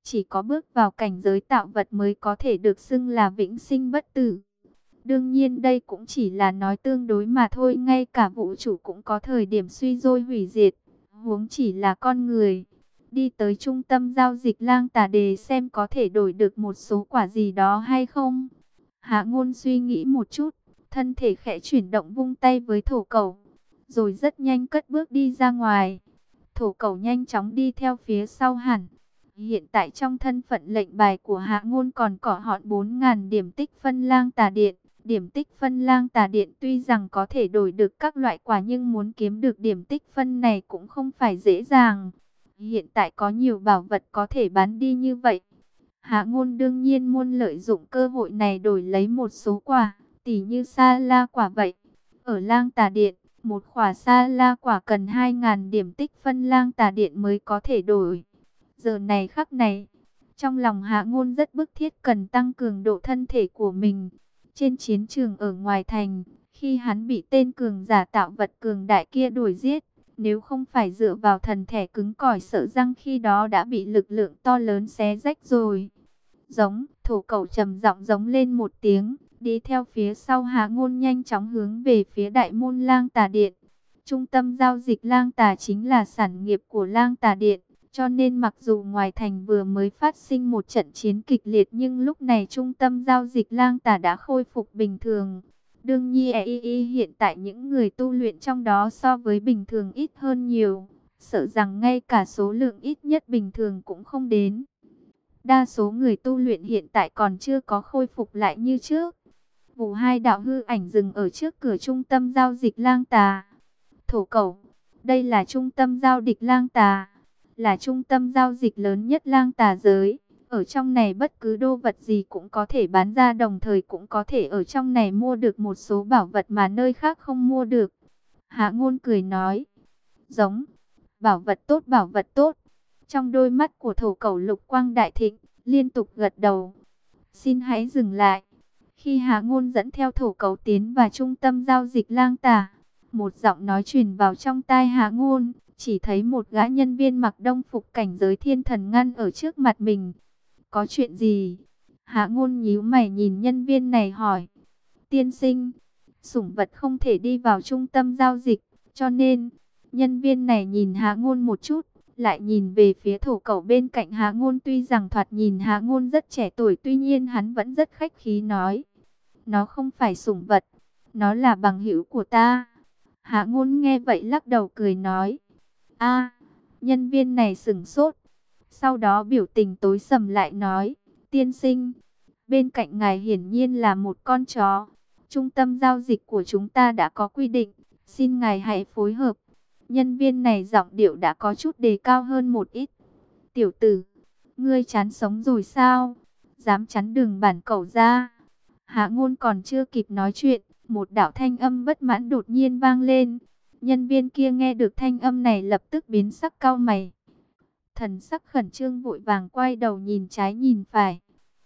Chỉ có bước vào cảnh giới tạo vật mới có thể được xưng là vĩnh sinh bất tử. Đương nhiên đây cũng chỉ là nói tương đối mà thôi, ngay cả vũ trụ cũng có thời điểm suy dôi hủy diệt, huống chỉ là con người. Đi tới trung tâm giao dịch Lang Tà Đề xem có thể đổi được một số quả gì đó hay không. Hạ Ngôn suy nghĩ một chút, thân thể khẽ chuyển động vung tay với thổ cẩu, rồi rất nhanh cất bước đi ra ngoài. Thổ cẩu nhanh chóng đi theo phía sau hẳn. Hiện tại trong thân phận lệnh bài của Hạ Ngôn còn có họn 4.000 điểm tích phân Lang Tà Điện. Điểm tích phân Lang Tà Điện tuy rằng có thể đổi được các loại quả nhưng muốn kiếm được điểm tích phân này cũng không phải dễ dàng. Hiện tại có nhiều bảo vật có thể bán đi như vậy. Hạ Ngôn đương nhiên muốn lợi dụng cơ hội này đổi lấy một số quả, tỉ như sa la quả vậy. Ở Lang Tà Điện, một quả sa la quả cần 2.000 điểm tích phân Lang Tà Điện mới có thể đổi. Giờ này khắc này, trong lòng Hạ Ngôn rất bức thiết cần tăng cường độ thân thể của mình. Trên chiến trường ở ngoài thành, khi hắn bị tên cường giả tạo vật cường đại kia đuổi giết, nếu không phải dựa vào thần thể cứng cỏi sợ rằng khi đó đã bị lực lượng to lớn xé rách rồi. Giống, thổ cẩu trầm giọng giống lên một tiếng, đi theo phía sau Hạ Ngôn nhanh chóng hướng về phía đại môn Lang Tà Điện. Trung tâm giao dịch Lang Tà chính là sản nghiệp của Lang Tà Điện, cho nên mặc dù ngoài thành vừa mới phát sinh một trận chiến kịch liệt nhưng lúc này trung tâm giao dịch Lang Tà đã khôi phục bình thường. Đương nhiên hiện tại những người tu luyện trong đó so với bình thường ít hơn nhiều, sợ rằng ngay cả số lượng ít nhất bình thường cũng không đến. Đa số người tu luyện hiện tại còn chưa có khôi phục lại như trước. Vụ hai đạo hư ảnh dừng ở trước cửa trung tâm giao dịch Lang Tà. Thổ cẩu, đây là trung tâm giao dịch Lang Tà, là trung tâm giao dịch lớn nhất Lang Tà giới. Ở trong này bất cứ đồ vật gì cũng có thể bán ra, đồng thời cũng có thể ở trong này mua được một số bảo vật mà nơi khác không mua được. Hạ Ngôn cười nói, giống, bảo vật tốt bảo vật tốt. Trong đôi mắt của thổ cẩu lục quang đại thịnh, liên tục gật đầu. Xin hãy dừng lại. Khi Hạ Ngôn dẫn theo thổ cẩu tiến vào trung tâm giao dịch Lang Tà, một giọng nói truyền vào trong tai Hạ Ngôn, chỉ thấy một gã nhân viên mặc đông phục cảnh giới thiên thần ngăn ở trước mặt mình. Có chuyện gì? Hạ Ngôn nhíu mày nhìn nhân viên này hỏi. Tiên sinh, sủng vật không thể đi vào trung tâm giao dịch, cho nên nhân viên này nhìn Hạ Ngôn một chút, lại nhìn về phía thổ cẩu bên cạnh Hạ Ngôn. Tuy rằng thoạt nhìn Hạ Ngôn rất trẻ tuổi, tuy nhiên hắn vẫn rất khách khí nói, nó không phải sủng vật, nó là bằng hữu của ta. Hạ Ngôn nghe vậy lắc đầu cười nói, a. Nhân viên này sửng sốt, sau đó biểu tình tối sầm lại nói, tiên sinh, bên cạnh ngài hiển nhiên là một con chó. Trung tâm giao dịch của chúng ta đã có quy định, xin ngài hãy phối hợp. Nhân viên này giọng điệu đã có chút đề cao hơn một ít. Tiểu tử, ngươi chán sống rồi sao? Dám chắn đường bản cẩu ra. Hạ Ngôn còn chưa kịp nói chuyện, một đạo thanh âm bất mãn đột nhiên vang lên. Nhân viên kia nghe được thanh âm này lập tức biến sắc cau mày. Thần sắc khẩn trương vội vàng quay đầu nhìn trái nhìn phải.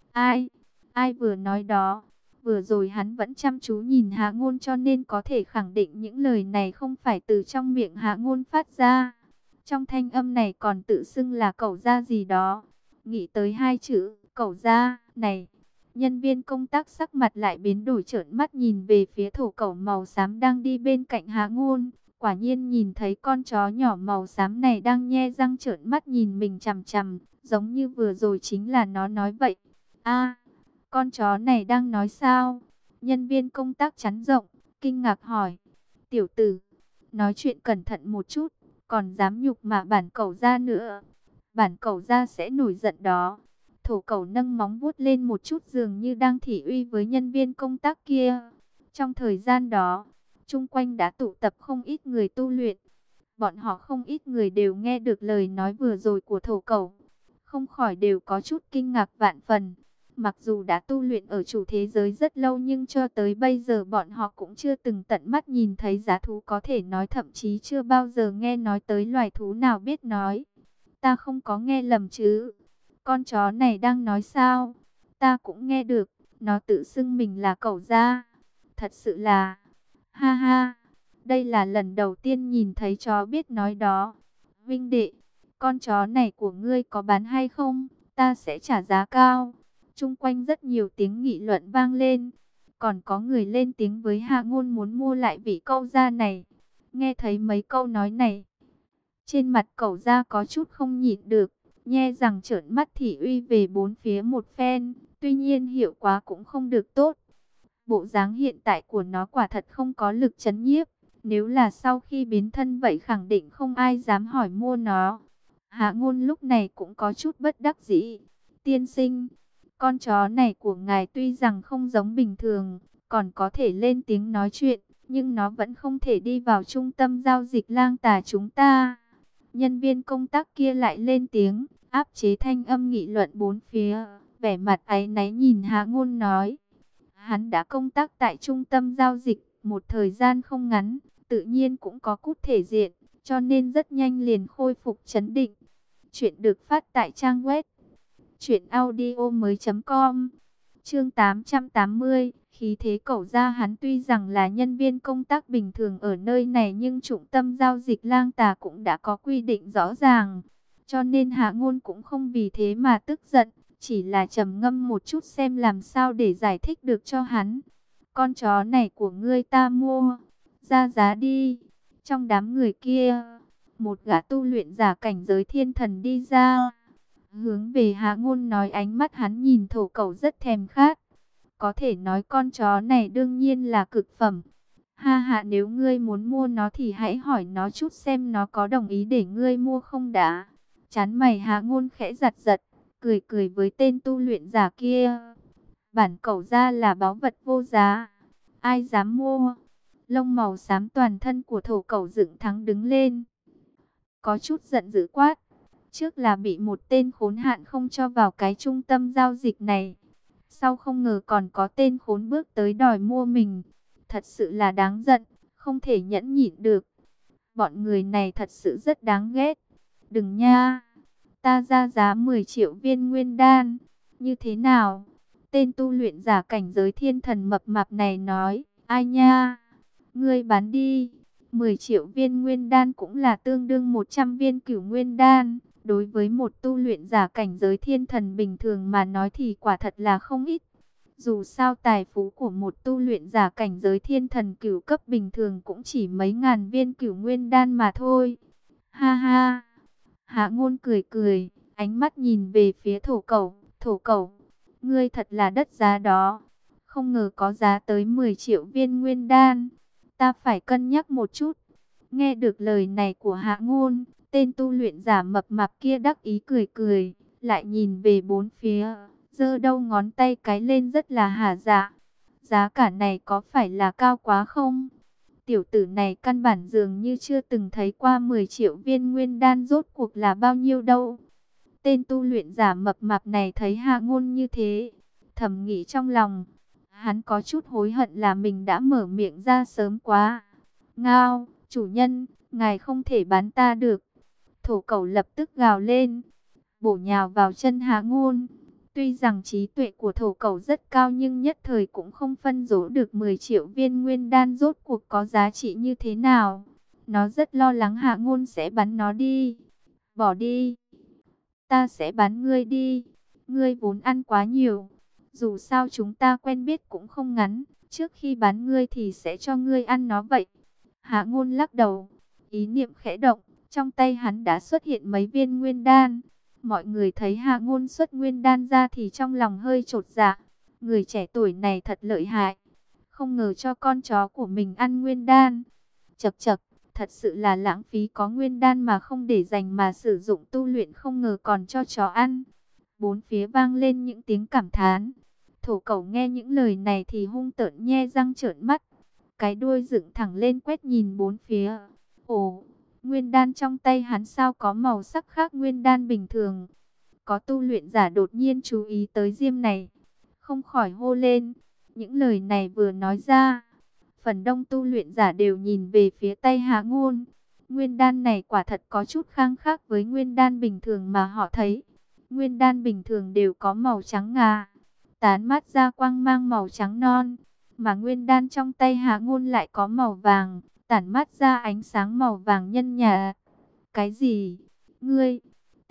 Ai vừa nói đó? Vừa rồi hắn vẫn chăm chú nhìn Hạ Ngôn cho nên có thể khẳng định những lời này không phải từ trong miệng Hạ Ngôn phát ra. Trong thanh âm này còn tự xưng là cẩu gia gì đó. Nghĩ tới hai chữ cẩu gia này, nhân viên công tác sắc mặt lại biến đổi, trợn mắt nhìn về phía thổ cẩu màu xám đang đi bên cạnh Hạ Ngôn. Quả nhiên nhìn thấy con chó nhỏ màu xám này đang nhe răng trợn mắt nhìn mình chằm chằm, giống như vừa rồi chính là nó nói vậy. A, con chó này đang nói sao? Nhân viên công tác chắn rộng, kinh ngạc hỏi. Tiểu tử, nói chuyện cẩn thận một chút, còn dám nhục mạ bản cẩu gia nữa. Bản cẩu gia sẽ nổi giận đó. Thổ cẩu nâng móng vuốt lên một chút, dường như đang thị uy với nhân viên công tác kia. Trong thời gian đó, chung quanh đã tụ tập không ít người tu luyện. Bọn họ không ít người đều nghe được lời nói vừa rồi của thổ cẩu, không khỏi đều có chút kinh ngạc vạn phần. Mặc dù đã tu luyện ở chủ thế giới rất lâu nhưng cho tới bây giờ bọn họ cũng chưa từng tận mắt nhìn thấy dã thú có thể nói, thậm chí chưa bao giờ nghe nói tới loài thú nào biết nói. Ta không có nghe lầm chứ? Con chó này đang nói sao? Ta cũng nghe được, nó tự xưng mình là cẩu gia. Thật sự là, ha ha, đây là lần đầu tiên nhìn thấy chó biết nói đó. Vinh đệ, con chó này của ngươi có bán hay không? ta sẽ trả giá cao. Chung quanh rất nhiều tiếng nghị luận vang lên. Còn có người lên tiếng với Hạ Ngôn muốn mua lại vị Cẩu gia này. Nghe thấy mấy câu nói này, trên mặt Cẩu gia có chút không nhịn được, nhe rằng trợn mắt thị uy về bốn phía một phen. Tuy nhiên hiệu quả cũng không được tốt. Bộ dáng hiện tại của nó quả thật không có lực trấn nhiếp. Nếu là sau khi biến thân vậy khẳng định không ai dám hỏi mua nó. Hạ Ngôn lúc này cũng có chút bất đắc dĩ. Tiên sinh, con chó này của ngài tuy rằng không giống bình thường, còn có thể lên tiếng nói chuyện, nhưng nó vẫn không thể đi vào trung tâm giao dịch Lang Tà chúng ta. Nhân viên công tác kia lại lên tiếng, áp chế thanh âm nghị luận bốn phía, vẻ mặt áy náy nhìn Hạ Ngôn nói. Hắn đã công tác tại trung tâm giao dịch một thời gian không ngắn, tự nhiên cũng có cút thể diện, cho nên rất nhanh liền khôi phục trấn định. Chuyện được phát tại trang web truyệnaudiomoi.com. Chương 880, khí thế Cẩu gia. Hắn tuy rằng là nhân viên công tác bình thường ở nơi này, nhưng trung tâm giao dịch Lang Tà cũng đã có quy định rõ ràng, cho nên Hạ Ngôn cũng không vì thế mà tức giận, chỉ là trầm ngâm một chút xem làm sao để giải thích được cho hắn. Con chó này của ngươi ta mua, ra giá đi. Trong đám người kia, một gã tu luyện giả cảnh giới thiên thần đi ra, hướng về Hạ Ngôn nói, ánh mắt hắn nhìn thổ cẩu rất thèm khát. Có thể nói con chó này đương nhiên là cực phẩm. Ha ha, nếu ngươi muốn mua nó thì hãy hỏi nó chút xem nó có đồng ý để ngươi mua không đã. Chán mày Hạ Ngôn khẽ giật giật, cười cười với tên tu luyện giả kia. Bản Cẩu gia là báu vật vô giá, ai dám mua? Lông màu xám toàn thân của thổ cẩu dựng thẳng đứng lên, có chút giận dữ quát. Trước là bị một tên khốn hạn không cho vào cái trung tâm giao dịch này, sau không ngờ còn có tên khốn bước tới đòi mua mình. Thật sự là đáng giận, không thể nhẫn nhịn được. Bọn người này thật sự rất đáng ghét. Đừng nha, ta ra giá 10 triệu viên nguyên đan. Như thế nào? Tên tu luyện giả cảnh giới thiên thần mập mạp này nói. Ai nha? Ngươi bán đi. 10 triệu viên nguyên đan cũng là tương đương 100 viên cửu nguyên đan. Đối với một tu luyện giả cảnh giới thiên thần bình thường mà nói thì quả thật là không ít. Dù sao tài phú của một tu luyện giả cảnh giới thiên thần cửu cấp bình thường cũng chỉ mấy ngàn viên cửu nguyên đan mà thôi. Ha ha. Hạ Ngôn cười cười, ánh mắt nhìn về phía thổ cẩu. Thổ cẩu, ngươi thật là đất giá đó. Không ngờ có giá tới 10 triệu viên nguyên đan. Ta phải cân nhắc một chút. Nghe được lời này của Hạ Ngôn, tên tu luyện giả mập mạp kia đắc ý cười cười, lại nhìn về bốn phía, giơ đầu ngón tay cái lên rất là hả dạ. Giá cả này có phải là cao quá không? Tiểu tử này căn bản dường như chưa từng thấy qua 10 triệu viên nguyên đan rốt cuộc là bao nhiêu đâu. Tên tu luyện giả mập mạp này thấy Hạ Ngôn như thế, thầm nghĩ trong lòng, hắn có chút hối hận là mình đã mở miệng ra sớm quá. Ngao, chủ nhân, ngài không thể bán ta được. Thổ cẩu lập tức gào lên, bổ nhào vào chân Hạ Ngôn. Tuy rằng trí tuệ của thổ cẩu rất cao nhưng nhất thời cũng không phân rõ được 10 triệu viên nguyên đan rốt cuộc có giá trị như thế nào. Nó rất lo lắng Hạ Ngôn sẽ bắn nó đi. Bỏ đi. Ta sẽ bán ngươi đi. Ngươi vốn ăn quá nhiều. Dù sao chúng ta quen biết cũng không ngắn. Trước khi bán ngươi thì sẽ cho ngươi ăn nó vậy. Hạ Ngôn lắc đầu. Ý niệm khẽ động. Trong tay hắn đã xuất hiện mấy viên nguyên đan. Mọi người thấy Hạ Ngôn xuất nguyên đan ra thì trong lòng hơi chột dạ. Người trẻ tuổi này thật lợi hại. Không ngờ cho con chó của mình ăn nguyên đan. Chậc chậc, thật sự là lãng phí, có nguyên đan mà không để dành mà sử dụng tu luyện, không ngờ còn cho chó ăn. Bốn phía vang lên những tiếng cảm thán. Thổ cẩu nghe những lời này thì hung tợn nhe răng trợn mắt. Cái đuôi dựng thẳng lên quét nhìn bốn phía. Ồ, nguyên đan trong tay hắn sao có màu sắc khác nguyên đan bình thường. Có tu luyện giả đột nhiên chú ý tới diêm này, không khỏi hô lên. Những lời này vừa nói ra, phần đông tu luyện giả đều nhìn về phía tay Hạ Ngôn. Nguyên đan này quả thật có chút khác với nguyên đan bình thường mà họ thấy. Nguyên đan bình thường đều có màu trắng ngà, tán mát ra quang mang màu trắng non. Mà nguyên đan trong tay Hạ Ngôn lại có màu vàng, tản mát ra ánh sáng màu vàng nhân nhạt. Cái gì? Ngươi?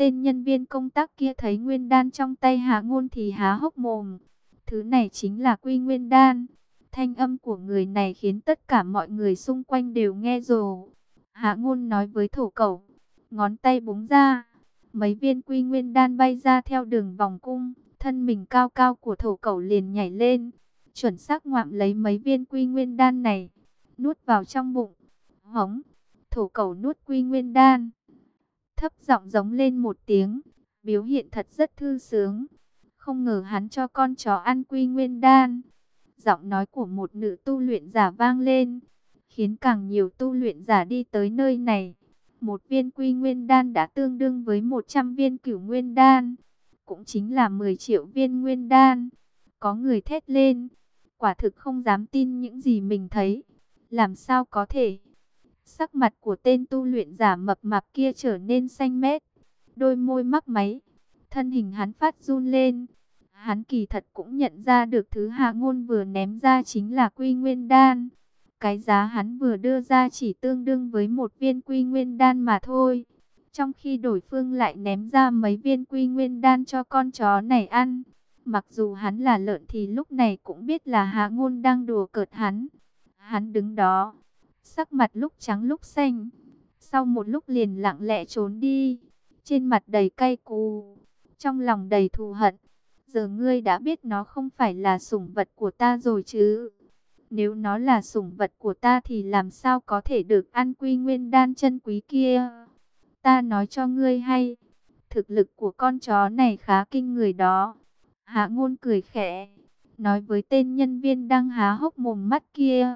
Tên nhân viên công tác kia thấy nguyên đan trong tay Hạ Ngôn thì há hốc mồm. Thứ này chính là Quy Nguyên đan. Thanh âm của người này khiến tất cả mọi người xung quanh đều nghe rồ. Hạ Ngôn nói với thổ cẩu, ngón tay búng ra, mấy viên Quy Nguyên đan bay ra theo đường vòng cung, thân mình cao cao của thổ cẩu liền nhảy lên, chuẩn xác ngoạm lấy mấy viên Quy Nguyên đan này, nuốt vào trong bụng. Hống, thổ cẩu nuốt Quy Nguyên đan, thấp giọng giống lên một tiếng, biểu hiện thật rất thư sướng. Không ngờ hắn cho con chó ăn Quy Nguyên đan. Giọng nói của một nữ tu luyện giả vang lên, khiến càng nhiều tu luyện giả đi tới nơi này. Một viên Quy Nguyên đan đã tương đương với 100 viên Cửu Nguyên đan, cũng chính là 10 triệu viên Nguyên đan. Có người thét lên, quả thực không dám tin những gì mình thấy. Làm sao có thể? Sắc mặt của tên tu luyện giả mập mạp kia trở nên xanh mét, đôi môi mấp máy, thân hình hắn phát run lên. Hắn kỳ thật cũng nhận ra được thứ Hạ Ngôn vừa ném ra chính là Quy Nguyên đan. Cái giá hắn vừa đưa ra chỉ tương đương với một viên Quy Nguyên đan mà thôi. Trong khi đối phương lại ném ra mấy viên Quy Nguyên đan cho con chó này ăn. Mặc dù hắn là lợn thì lúc này cũng biết là Hạ Ngôn đang đùa cợt hắn. Hắn đứng đó, sắc mặt lúc trắng lúc xanh. Sau một lúc liền lặng lẽ trốn đi, trên mặt đầy cay cú, trong lòng đầy thù hận. Giờ ngươi đã biết nó không phải là sủng vật của ta rồi chứ? Nếu nó là sủng vật của ta thì làm sao có thể được ăn Quy Nguyên đan chân quý kia? Ta nói cho ngươi hay, thực lực của con chó này khá kinh người đó. Hạ Ngôn cười khẽ, nói với tên nhân viên đang há hốc mồm mắt kia.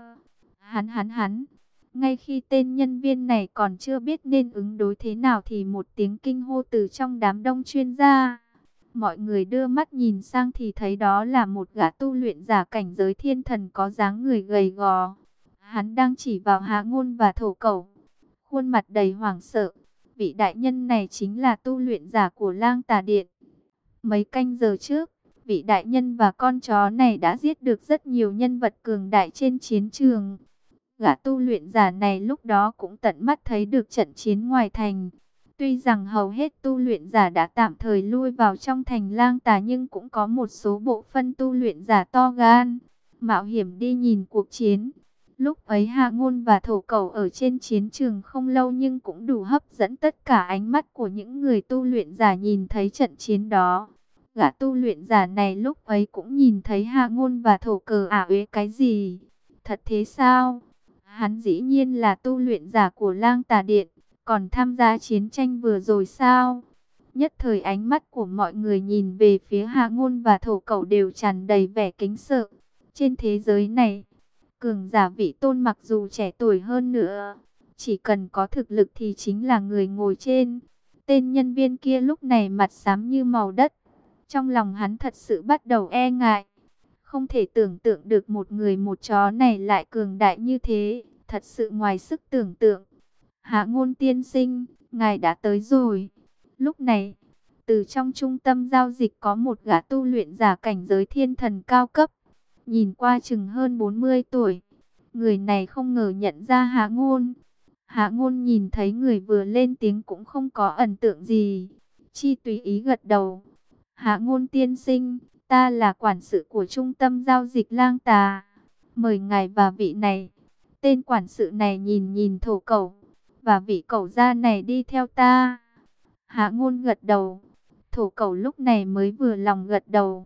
Hắn. Ngay khi tên nhân viên này còn chưa biết nên ứng đối thế nào thì một tiếng kinh hô từ trong đám đông truyền ra. Mọi người đưa mắt nhìn sang thì thấy đó là một gã tu luyện giả cảnh giới thiên thần có dáng người gầy gò. Hắn đang chỉ vào Hạ Ngôn và thổ cẩu, khuôn mặt đầy hoảng sợ. Vị đại nhân này chính là tu luyện giả của Lang Tà Điện. Mấy canh giờ trước, vị đại nhân và con chó này đã giết được rất nhiều nhân vật cường đại trên chiến trường. Gã tu luyện giả này lúc đó cũng tận mắt thấy được trận chiến ngoài thành. Tuy rằng hầu hết tu luyện giả đã tạm thời lui vào trong thành Lang Tà, nhưng cũng có một số bộ phận tu luyện giả to gan, mạo hiểm đi nhìn cuộc chiến. Lúc ấy Hạ Ngôn và thổ cẩu ở trên chiến trường không lâu nhưng cũng đủ hấp dẫn tất cả ánh mắt của những người tu luyện giả nhìn thấy trận chiến đó. Gã tu luyện giả này lúc ấy cũng nhìn thấy Hạ Ngôn và thổ cẩu uế cái gì? Thật thế sao? Hắn dĩ nhiên là tu luyện giả của Lang Tà Điện, còn tham gia chiến tranh vừa rồi sao? Nhất thời ánh mắt của mọi người nhìn về phía Hạ Ngôn và thổ cẩu đều tràn đầy vẻ kính sợ. Trên thế giới này, cường giả vị tôn mặc dù trẻ tuổi hơn nữa, chỉ cần có thực lực thì chính là người ngồi trên. Tên nhân viên kia lúc này mặt xám như màu đất. Trong lòng hắn thật sự bắt đầu e ngại. Không thể tưởng tượng được một người một chó này lại cường đại như thế, thật sự ngoài sức tưởng tượng. Hạ Ngôn tiên sinh, ngài đã tới rồi. Lúc này, từ trong trung tâm giao dịch có một gã tu luyện giả cảnh giới thiên thần cao cấp, nhìn qua chừng hơn 40 tuổi. Người này không ngờ nhận ra Hạ Ngôn. Hạ Ngôn nhìn thấy người vừa lên tiếng cũng không có ấn tượng gì, chi tùy ý gật đầu. Hạ Ngôn tiên sinh, ta là quản sự của trung tâm giao dịch Lang Tà, mời ngài và vị này. Tên quản sự này nhìn nhìn thổ cẩu, và vị cẩu gia này đi theo ta. Hạ Ngôn gật đầu. Thổ cẩu lúc này mới vừa lòng gật đầu,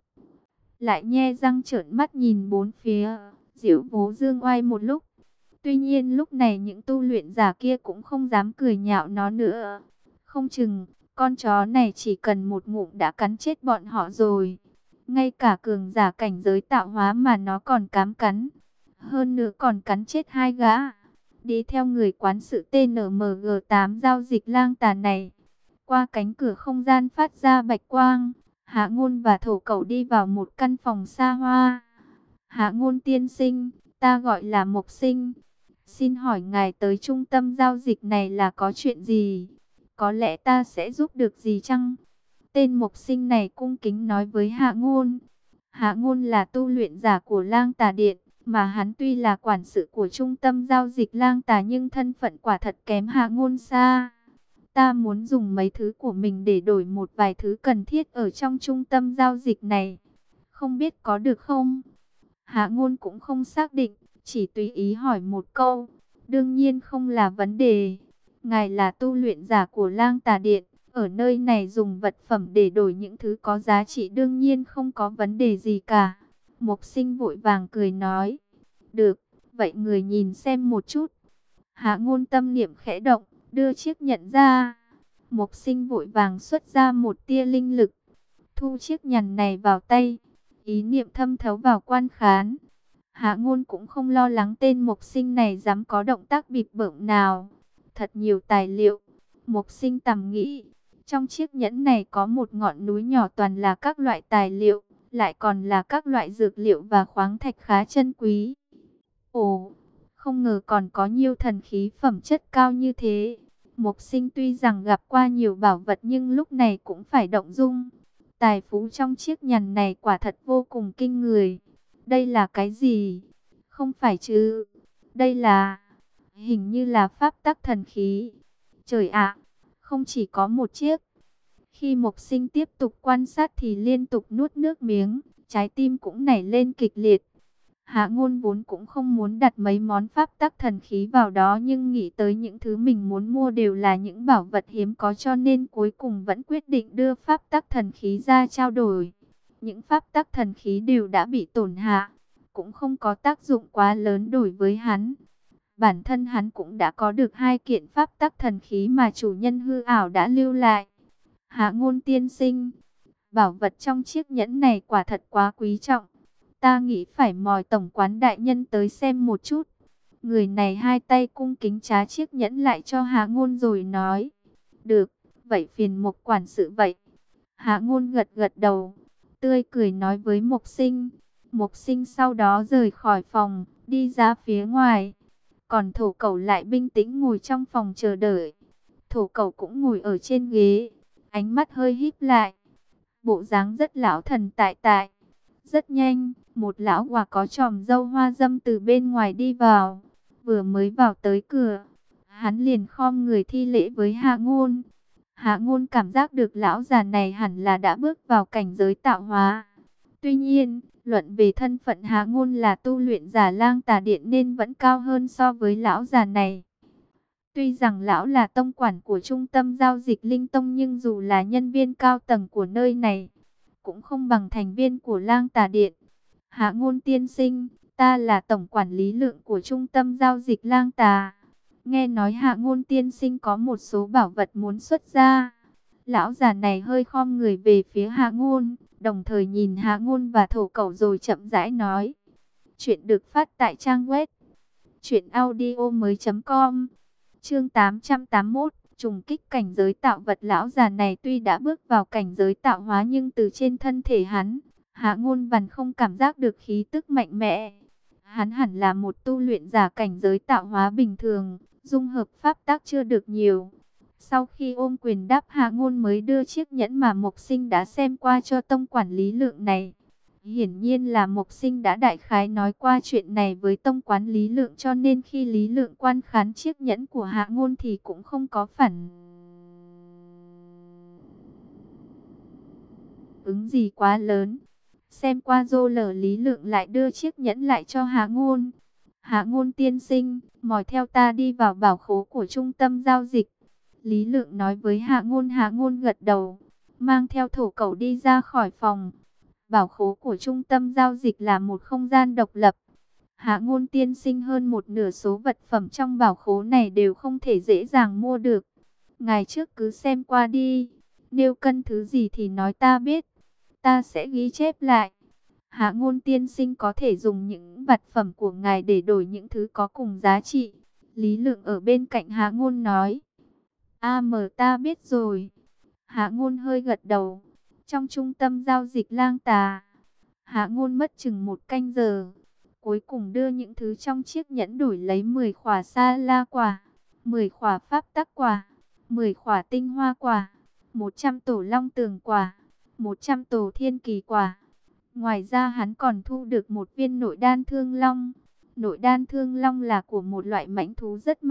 lại nhe răng trợn mắt nhìn bốn phía, giễu bố dương oai một lúc. Tuy nhiên lúc này những tu luyện giả kia cũng không dám cười nhạo nó nữa. Không chừng con chó này chỉ cần một ngụm đã cắn chết bọn họ rồi. Ngay cả cường giả cảnh giới tạo hóa mà nó còn cám cắn. Hơn nữa còn cắn chết hai gã. Đi theo người quán sự TNMG8 giao dịch Lang Tà này. Qua cánh cửa không gian phát ra bạch quang, Hạ Ngôn và thổ cẩu đi vào một căn phòng xa hoa. Hạ Ngôn tiên sinh, ta gọi là Mộc Sinh. Xin hỏi ngài tới trung tâm giao dịch này là có chuyện gì? Có lẽ ta sẽ giúp được gì chăng? Tên Mộc Sinh này cung kính nói với Hạ Ngôn. Hạ Ngôn là tu luyện giả của Lang Tà Điện, mà hắn tuy là quản sự của trung tâm giao dịch Lang Tà nhưng thân phận quả thật kém Hạ Ngôn xa. Ta muốn dùng mấy thứ của mình để đổi một vài thứ cần thiết ở trong trung tâm giao dịch này. Không biết có được không? Hạ Ngôn cũng không xác định, chỉ tùy ý hỏi một câu. Đương nhiên không là vấn đề. Ngài là tu luyện giả của Lang Tà Điện. Ở nơi này dùng vật phẩm để đổi những thứ có giá trị đương nhiên không có vấn đề gì cả. Mộc Sinh vội vàng cười nói. Được, vậy người nhìn xem một chút. Hạ Ngôn tâm niệm khẽ động, đưa chiếc nhẫn ra. Mộc Sinh vội vàng xuất ra một tia linh lực, thu chiếc nhẫn này vào tay. Ý niệm thâm thấu vào quan khán. Hạ Ngôn cũng không lo lắng tên Mộc Sinh này dám có động tác bịp bợm nào. Thật nhiều tài liệu. Mộc Sinh thầm nghĩ. Trong chiếc nhẫn này có một ngọn núi nhỏ toàn là các loại tài liệu, lại còn là các loại dược liệu và khoáng thạch khá chân quý. Ồ, không ngờ còn có nhiều thần khí phẩm chất cao như thế. Mộc Sinh tuy rằng gặp qua nhiều bảo vật nhưng lúc này cũng phải động dung. Tài phú trong chiếc nhẫn này quả thật vô cùng kinh người. Đây là cái gì? Không phải chứ? Đây là... Hình như là pháp tắc thần khí. Trời ạ! Không chỉ có một chiếc. Khi Mộc Sinh tiếp tục quan sát thì liên tục nuốt nước miếng, trái tim cũng nảy lên kịch liệt. Hạ Ngôn vốn cũng không muốn đặt mấy món pháp tắc thần khí vào đó, nhưng nghĩ tới những thứ mình muốn mua đều là những bảo vật hiếm có cho nên cuối cùng vẫn quyết định đưa pháp tắc thần khí ra trao đổi. Những pháp tắc thần khí đều đã bị tổn hại, cũng không có tác dụng quá lớn đối với hắn. Bản thân hắn cũng đã có được 2 kiện pháp tắc thần khí mà chủ nhân hư ảo đã lưu lại. Hạ Ngôn tiên sinh, bảo vật trong chiếc nhẫn này quả thật quá quý trọng. Ta nghĩ phải mời tổng quán đại nhân tới xem một chút. Người này hai tay cung kính trá chiếc nhẫn lại cho Hạ Ngôn rồi nói. Được, vậy phiền Mộc quản sự vậy. Hạ Ngôn gật gật đầu, tươi cười nói với Mộc Sinh. Mộc Sinh sau đó rời khỏi phòng, đi ra phía ngoài. Còn Thổ Cẩu lại bình tĩnh ngồi trong phòng chờ đợi. Thổ Cẩu cũng ngồi ở trên ghế, ánh mắt hơi híp lại, bộ dáng rất lão thần tại tại. Rất nhanh, một lão già có chòm râu hoa râm từ bên ngoài đi vào. Vừa mới vào tới cửa, hắn liền khom người thi lễ với Hạ Ngôn. Hạ Ngôn cảm giác được lão già này hẳn là đã bước vào cảnh giới tạo hóa. Tuy nhiên, luận về thân phận Hạ Ngôn là tu luyện giả Lang Tà Điện nên vẫn cao hơn so với lão già này. Tuy rằng lão là tông quản của trung tâm giao dịch Linh Tông, nhưng dù là nhân viên cao tầng của nơi này, cũng không bằng thành viên của Lang Tà Điện. Hạ Ngôn tiên sinh, ta là tổng quản lý Lượng của trung tâm giao dịch Lang Tà. Nghe nói Hạ Ngôn tiên sinh có một số bảo vật muốn xuất ra. Lão già này hơi khom người về phía Hạ Ngôn, đồng thời nhìn Hạ Ngôn và Thổ Cẩu rồi chậm rãi nói. Chuyện được phát tại trang web truyệnaudiomoi.com. Chương 881, trùng kích cảnh giới tạo vật. Lão già này tuy đã bước vào cảnh giới tạo hóa nhưng từ trên thân thể hắn, Hạ Ngôn vẫn không cảm giác được khí tức mạnh mẽ. Hắn hẳn là một tu luyện giả cảnh giới tạo hóa bình thường, dung hợp pháp tắc chưa được nhiều. Sau khi ôm quyền đáp, Hạ Ngôn mới đưa chiếc nhẫn mà Mộc Sinh đã xem qua cho tông quản lý Lượng này. Hiển nhiên là Mộc Sinh đã đại khái nói qua chuyện này với tông quán Lý Lượng, cho nên khi Lý Lượng quan khán chiếc nhẫn của Hạ Ngôn thì cũng không có phản ứng gì quá lớn. Xem qua rồi Lý Lượng lại đưa chiếc nhẫn lại cho Hạ Ngôn. Hạ Ngôn tiên sinh, mời theo ta đi vào bảo khố của trung tâm giao dịch. Lý Lượng nói với Hạ Ngôn gật đầu, mang theo Thổ Cẩu đi ra khỏi phòng. Bảo khố của trung tâm giao dịch là một không gian độc lập. Hạ Ngôn tiên sinh, hơn một nửa số vật phẩm trong bảo khố này đều không thể dễ dàng mua được. Ngài trước cứ xem qua đi. Nếu cần thứ gì thì nói ta biết, ta sẽ ghi chép lại. Hạ Ngôn tiên sinh có thể dùng những vật phẩm của ngài để đổi những thứ có cùng giá trị. Lý Lượng ở bên cạnh Hạ Ngôn nói. Ta biết rồi. Hạ Ngôn hơi gật đầu. Trong trung tâm giao dịch Lang Tà, Hạ Ngôn mất chừng 1 canh giờ. Cuối cùng đưa những thứ trong chiếc nhẫn đổi lấy 10 khỏa sa la quả, 10 khỏa pháp tắc quả, 10 khỏa tinh hoa quả, 100 tổ long tường quả, 100 tổ thiên kỳ quả. Ngoài ra hắn còn thu được một viên nội đan thương long. Nội đan thương long là của một loại mãnh thú rất mạnh.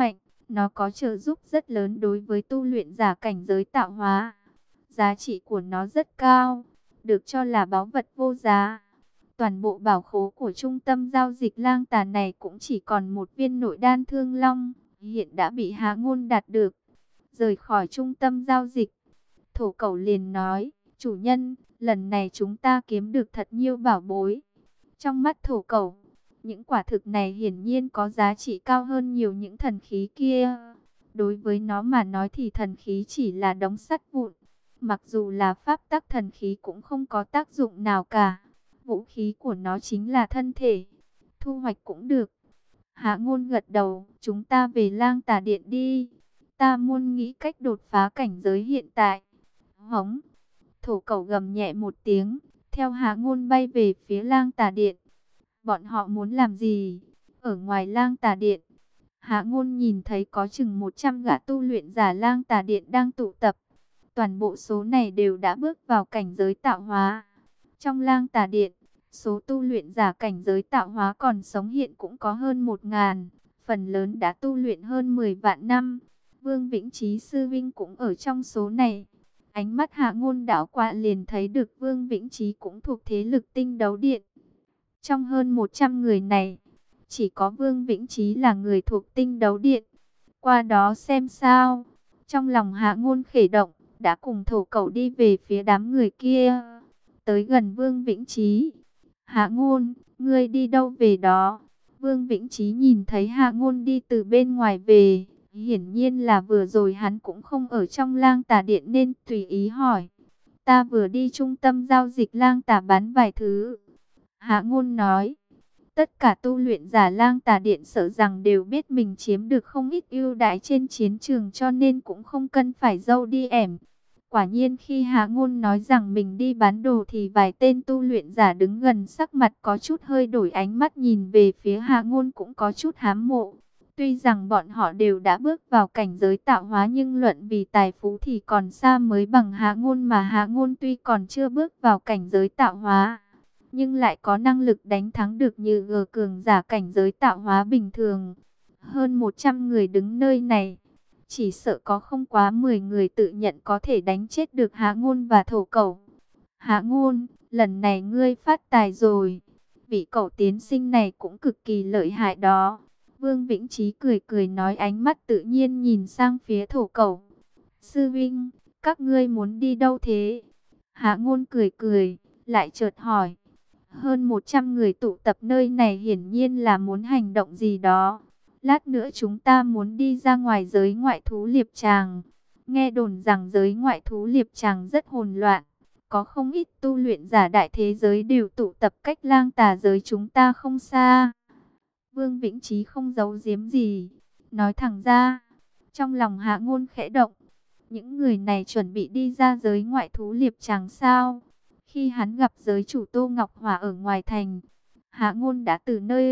Nó có trợ giúp rất lớn đối với tu luyện giả cảnh giới tạo hóa. Giá trị của nó rất cao, được cho là báu vật vô giá. Toàn bộ bảo khố của trung tâm giao dịch Lang Tà này cũng chỉ còn một viên nội đan thương long, hiện đã bị Hạ Ngôn đạt được. Rời khỏi trung tâm giao dịch, Thổ Cẩu liền nói, chủ nhân, lần này chúng ta kiếm được thật nhiều bảo bối. Trong mắt Thổ Cẩu, những quả thực này hiển nhiên có giá trị cao hơn nhiều những thần khí kia. Đối với nó mà nói thì thần khí chỉ là đống sắt vụn. Mặc dù là pháp tắc thần khí cũng không có tác dụng nào cả. Vũ khí của nó chính là thân thể. Thu hoạch cũng được. Hạ Ngôn gật đầu, chúng ta về Lang Tà Điện đi. Ta muốn nghĩ cách đột phá cảnh giới hiện tại. Hống! Thổ Cẩu gầm nhẹ một tiếng, theo Hạ Ngôn bay về phía Lang Tà Điện. Bọn họ muốn làm gì? Ở ngoài Lang Tà Điện, Hạ Ngôn nhìn thấy có chừng 100 gã tu luyện giả Lang Tà Điện đang tụ tập. Toàn bộ số này đều đã bước vào cảnh giới tạo hóa. Trong Lang Tà Điện, số tu luyện giả cảnh giới tạo hóa còn sống hiện cũng có hơn 1000, phần lớn đã tu luyện hơn 10 vạn năm. Vương Vĩnh Chí sư vinh cũng ở trong số này. Ánh mắt Hạ Ngôn đảo qua liền thấy được Vương Vĩnh Chí cũng thuộc thế lực Tinh Đấu Điện. Trong hơn 100 người này, chỉ có Vương Vĩnh Chí là người thuộc Tinh Đấu Điện. Qua đó xem sao. Trong lòng Hạ Ngôn khởi động, đã cùng Thổ Cẩu đi về phía đám người kia. Tới gần Vương Vĩnh Chí. Hạ Ngôn, ngươi đi đâu về đó? Vương Vĩnh Chí nhìn thấy Hạ Ngôn đi từ bên ngoài về. Hiển nhiên là vừa rồi hắn cũng không ở trong Lang Tà Điện nên tùy ý hỏi. Ta vừa đi trung tâm giao dịch Lang Tà bán vài thứ. Hạ Ngôn nói. Tất cả tu luyện giả Lang Tà Điện sợ rằng đều biết mình chiếm được không ít ưu đãi trên chiến trường cho nên cũng không cần phải dâu đi ẻm. Quả nhiên khi Hạ Ngôn nói rằng mình đi bán đồ thì vài tên tu luyện giả đứng gần sắc mặt có chút hơi đổi, ánh mắt nhìn về phía Hạ Ngôn cũng có chút hám mộ. Tuy rằng bọn họ đều đã bước vào cảnh giới tạo hóa nhưng luận vì tài phú thì còn xa mới bằng Hạ Ngôn, mà Hạ Ngôn tuy còn chưa bước vào cảnh giới tạo hóa, nhưng lại có năng lực đánh thắng được như gờ cường giả cảnh giới tạo hóa bình thường. Hơn 100 người đứng nơi này, chỉ sợ có không quá 10 người tự nhận có thể đánh chết được Hạ Ngôn và Thổ Cẩu. Hạ Ngôn, lần này ngươi phát tài rồi. Vị cẩu tiến sinh này cũng cực kỳ lợi hại đó. Vương Vĩnh Chí cười cười nói, ánh mắt tự nhiên nhìn sang phía Thổ Cẩu. Sư Vinh, các ngươi muốn đi đâu thế? Hạ Ngôn cười cười, lại chợt hỏi. Hơn 100 người tụ tập nơi này hiển nhiên là muốn hành động gì đó. Lát nữa chúng ta muốn đi ra ngoài giới ngoại thú Liệp Tràng. Nghe đồn rằng giới ngoại thú Liệp Tràng rất hỗn loạn. Có không ít tu luyện giả đại thế giới đều tụ tập cách Lang Tà giới chúng ta không xa. Vương Vĩnh Chí không giấu giếm gì, nói thẳng ra. Trong lòng Hạ Ngôn khẽ động. Những người này chuẩn bị đi ra giới ngoại thú Liệp Tràng sao? Khi hắn gặp giới chủ Tô Ngọc Hỏa ở ngoài thành, Hạ Ngôn đã từ nơi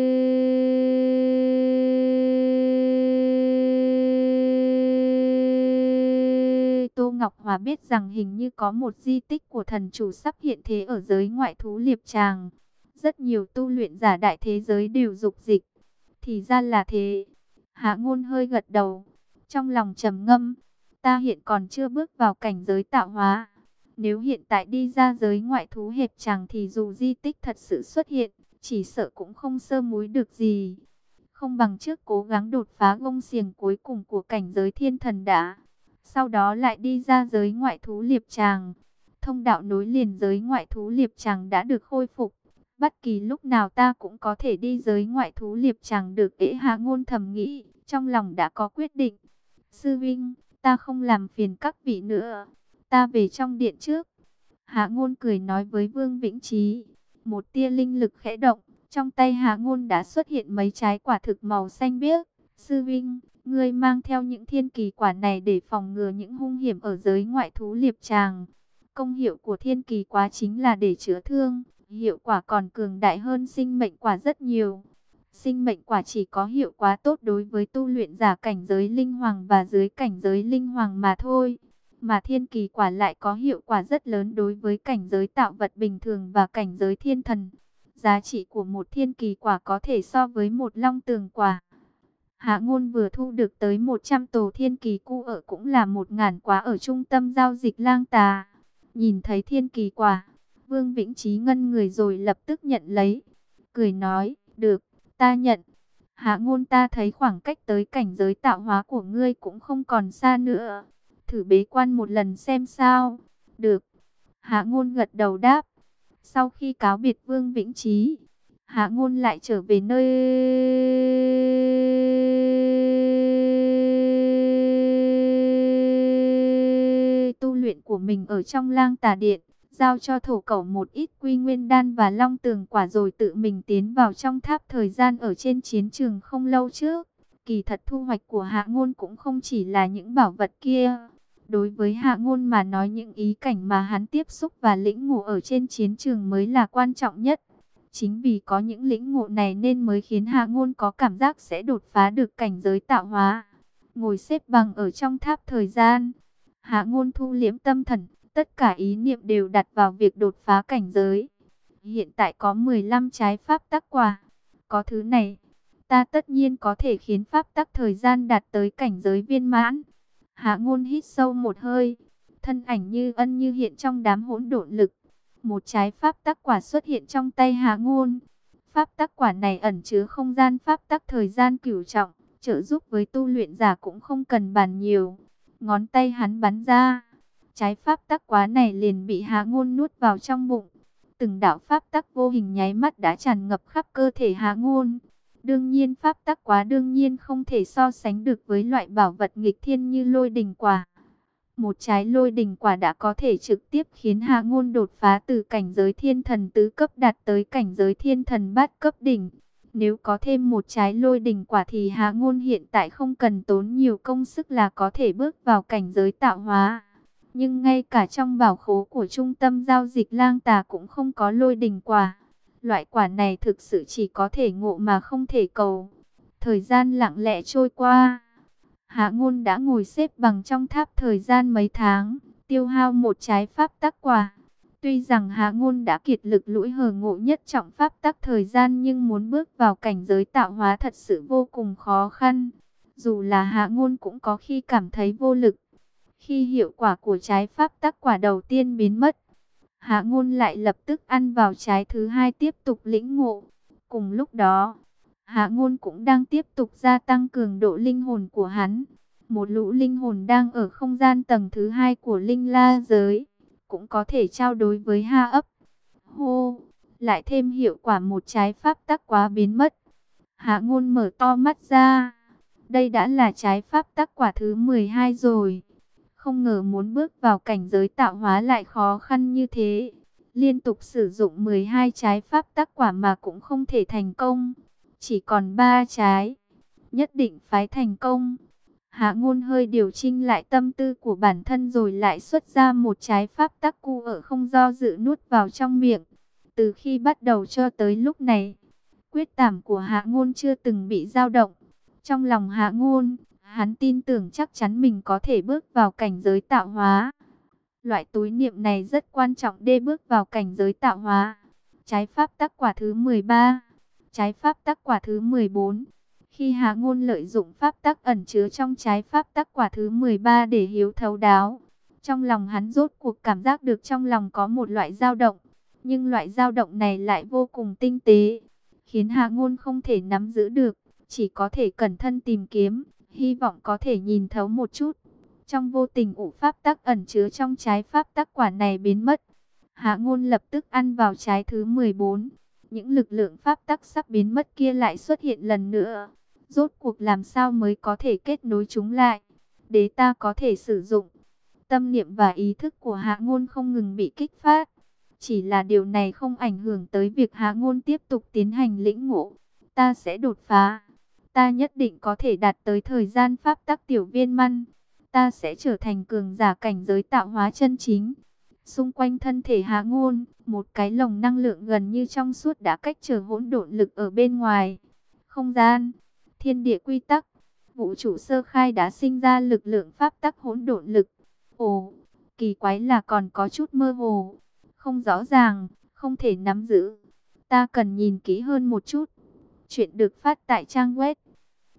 Tô Ngọc Hòa biết rằng hình như có một di tích của thần chủ sắp hiện thế ở giới ngoại thú Liệp Tràng. Rất nhiều tu luyện giả đại thế giới đều dục dịch. Thì ra là thế. Hạ Ngôn hơi gật đầu, trong lòng trầm ngâm. Ta hiện còn chưa bước vào cảnh giới tạo hóa. Nếu hiện tại đi ra giới ngoại thú Liệp Tràng thì dù di tích thật sự xuất hiện, chỉ sợ cũng không sơ múi được gì. Không bằng trước cố gắng đột phá gông xiềng cuối cùng của cảnh giới thiên thần đã. Sau đó lại đi ra giới ngoại thú Liệp Tràng. Thông đạo nối liền giới ngoại thú Liệp Tràng đã được khôi phục. Bất kỳ lúc nào ta cũng có thể đi giới ngoại thú Liệp Tràng được. Hạ Ngôn thầm nghĩ, trong lòng đã có quyết định. Sư Vinh, ta không làm phiền các vị nữa. Ta về trong điện trước. Hạ Ngôn cười nói với Vương Vĩnh Chí. Một tia linh lực khẽ động. Trong tay Hạ Ngôn đã xuất hiện mấy trái quả thực màu xanh biếc. Sư Vinh, ngươi mang theo những thiên kỳ quả này để phòng ngừa những hung hiểm ở giới ngoại thú Liệp Tràng. Công hiệu của thiên kỳ quả chính là để chữa thương. Hiệu quả còn cường đại hơn sinh mệnh quả rất nhiều. Sinh mệnh quả chỉ có hiệu quả tốt đối với tu luyện giả cảnh giới linh hoàng và dưới cảnh giới linh hoàng mà thôi. Mà thiên kỳ quả lại có hiệu quả rất lớn đối với cảnh giới tạo vật bình thường và cảnh giới thiên thần. Giá trị của một thiên kỳ quả có thể so với một long tường quả. Hạ Ngôn vừa thu được tới 100 tổ thiên kỳ cu ở cũng là 1000 quá ở trung tâm giao dịch Lang Tà. Nhìn thấy thiên kỳ quả, Vương Vĩnh Chí ngân người rồi lập tức nhận lấy. Cười nói, được, ta nhận. Hạ Ngôn, ta thấy khoảng cách tới cảnh giới tạo hóa của ngươi cũng không còn xa nữa. Thử bế quan một lần xem sao. Được. Hạ Ngôn gật đầu đáp. Sau khi cáo biệt Vương Vĩnh Chí, Hạ Ngôn lại trở về nơi tu luyện của mình ở trong Lang Tà Điện, giao cho thổ cẩu một ít quy nguyên đan và long tường quả rồi tự mình tiến vào trong tháp thời gian ở trên chiến trường không lâu trước. Kỳ thật thu hoạch của Hạ Ngôn cũng không chỉ là những bảo vật kia. Đối với Hạ Ngôn mà nói, những ý cảnh mà hắn tiếp xúc và lĩnh ngộ ở trên chiến trường mới là quan trọng nhất. Chính vì có những lĩnh ngộ này nên mới khiến Hạ Ngôn có cảm giác sẽ đột phá được cảnh giới tạo hóa. Ngồi xếp bằng ở trong tháp thời gian, Hạ Ngôn thu liễm tâm thần, tất cả ý niệm đều đặt vào việc đột phá cảnh giới. Hiện tại có 15 trái pháp tắc quả. Có thứ này, ta tất nhiên có thể khiến pháp tắc thời gian đạt tới cảnh giới viên mãn. Hạ Ngôn hít sâu một hơi, thân ảnh như ẩn như hiện trong đám hỗn độn lực. Một trái pháp tắc quả xuất hiện trong tay Hạ Ngôn. Pháp tắc quả này ẩn chứa không gian pháp tắc thời gian cửu trọng, trợ giúp với tu luyện giả cũng không cần bàn nhiều. Ngón tay hắn bắn ra, trái pháp tắc quả này liền bị Hạ Ngôn nuốt vào trong bụng. Từng đạo pháp tắc vô hình nháy mắt đã tràn ngập khắp cơ thể Hạ Ngôn. Đương nhiên pháp tắc quá đương nhiên không thể so sánh được với loại bảo vật nghịch thiên như lôi đình quả. Một trái lôi đình quả đã có thể trực tiếp khiến Hạ Ngôn đột phá từ cảnh giới thiên thần tứ cấp đạt tới cảnh giới thiên thần bát cấp đỉnh. Nếu có thêm một trái lôi đình quả thì Hạ Ngôn hiện tại không cần tốn nhiều công sức là có thể bước vào cảnh giới tạo hóa. Nhưng ngay cả trong bảo khố của trung tâm giao dịch Lang Tà cũng không có lôi đình quả. Loại quả này thực sự chỉ có thể ngộ mà không thể cầu. Thời gian lặng lẽ trôi qua. Hạ Ngôn đã ngồi xếp bằng trong tháp thời gian mấy tháng, tiêu hao một trái pháp tắc quả. Tuy rằng Hạ Ngôn đã kiệt lực lũi hờ ngộ nhất trọng pháp tắc thời gian, nhưng muốn bước vào cảnh giới tạo hóa thật sự vô cùng khó khăn. Dù là Hạ Ngôn cũng có khi cảm thấy vô lực. Khi hiệu quả của trái pháp tắc quả đầu tiên biến mất, Hạ Ngôn lại lập tức ăn vào trái thứ hai tiếp tục lĩnh ngộ. Cùng lúc đó, Hạ Ngôn cũng đang tiếp tục gia tăng cường độ linh hồn của hắn. Một lũ linh hồn đang ở không gian tầng thứ hai của linh la giới, cũng có thể trao đổi với Ha ấp. Hô, lại thêm hiệu quả một trái pháp tắc quá biến mất. Hạ Ngôn mở to mắt ra. Đây đã là trái pháp tắc quả thứ 12 rồi. Không ngờ muốn bước vào cảnh giới tạo hóa lại khó khăn như thế. Liên tục sử dụng 12 trái pháp tắc quả mà cũng không thể thành công. Chỉ còn 3 trái. Nhất định phải thành công. Hạ Ngôn hơi điều chỉnh lại tâm tư của bản thân rồi lại xuất ra một trái pháp tắc cu ở không do dự nuốt vào trong miệng. Từ khi bắt đầu cho tới lúc này, quyết tâm của Hạ Ngôn chưa từng bị dao động. Trong lòng Hạ Ngôn, hắn tin tưởng chắc chắn mình có thể bước vào cảnh giới tạo hóa. Loại túi niệm này rất quan trọng để bước vào cảnh giới tạo hóa. Trái pháp tắc quả thứ 13, trái pháp tắc quả thứ 14. Khi Hạ Ngôn lợi dụng pháp tắc ẩn chứa trong trái pháp tắc quả thứ 13 để hiếu thấu đáo, trong lòng hắn rốt cuộc cảm giác được trong lòng có một loại dao động. Nhưng loại dao động này lại vô cùng tinh tế, khiến Hạ Ngôn không thể nắm giữ được, chỉ có thể cẩn thận tìm kiếm, hy vọng có thể nhìn thấu một chút. Trong vô tình ủ pháp tắc ẩn chứa trong trái pháp tắc quả này biến mất. Hạ Ngôn lập tức ăn vào trái thứ 14. Những lực lượng pháp tắc sắp biến mất kia lại xuất hiện lần nữa. Rốt cuộc làm sao mới có thể kết nối chúng lại, để ta có thể sử dụng. Tâm niệm và ý thức của Hạ Ngôn không ngừng bị kích phát. Chỉ là điều này không ảnh hưởng tới việc Hạ Ngôn tiếp tục tiến hành lĩnh ngộ. Ta sẽ đột phá. Ta nhất định có thể đạt tới thời gian pháp tắc tiểu viên mãn. Ta sẽ trở thành cường giả cảnh giới tạo hóa chân chính. Xung quanh thân thể Hạ Ngôn, một cái lồng năng lượng gần như trong suốt đã cách trở hỗn độn lực ở bên ngoài. Không gian, thiên địa quy tắc, vũ trụ sơ khai đã sinh ra lực lượng pháp tắc hỗn độn lực. Ồ, kỳ quái là còn có chút mơ hồ, không rõ ràng, không thể nắm giữ. Ta cần nhìn kỹ hơn một chút. Chuyện được phát tại trang web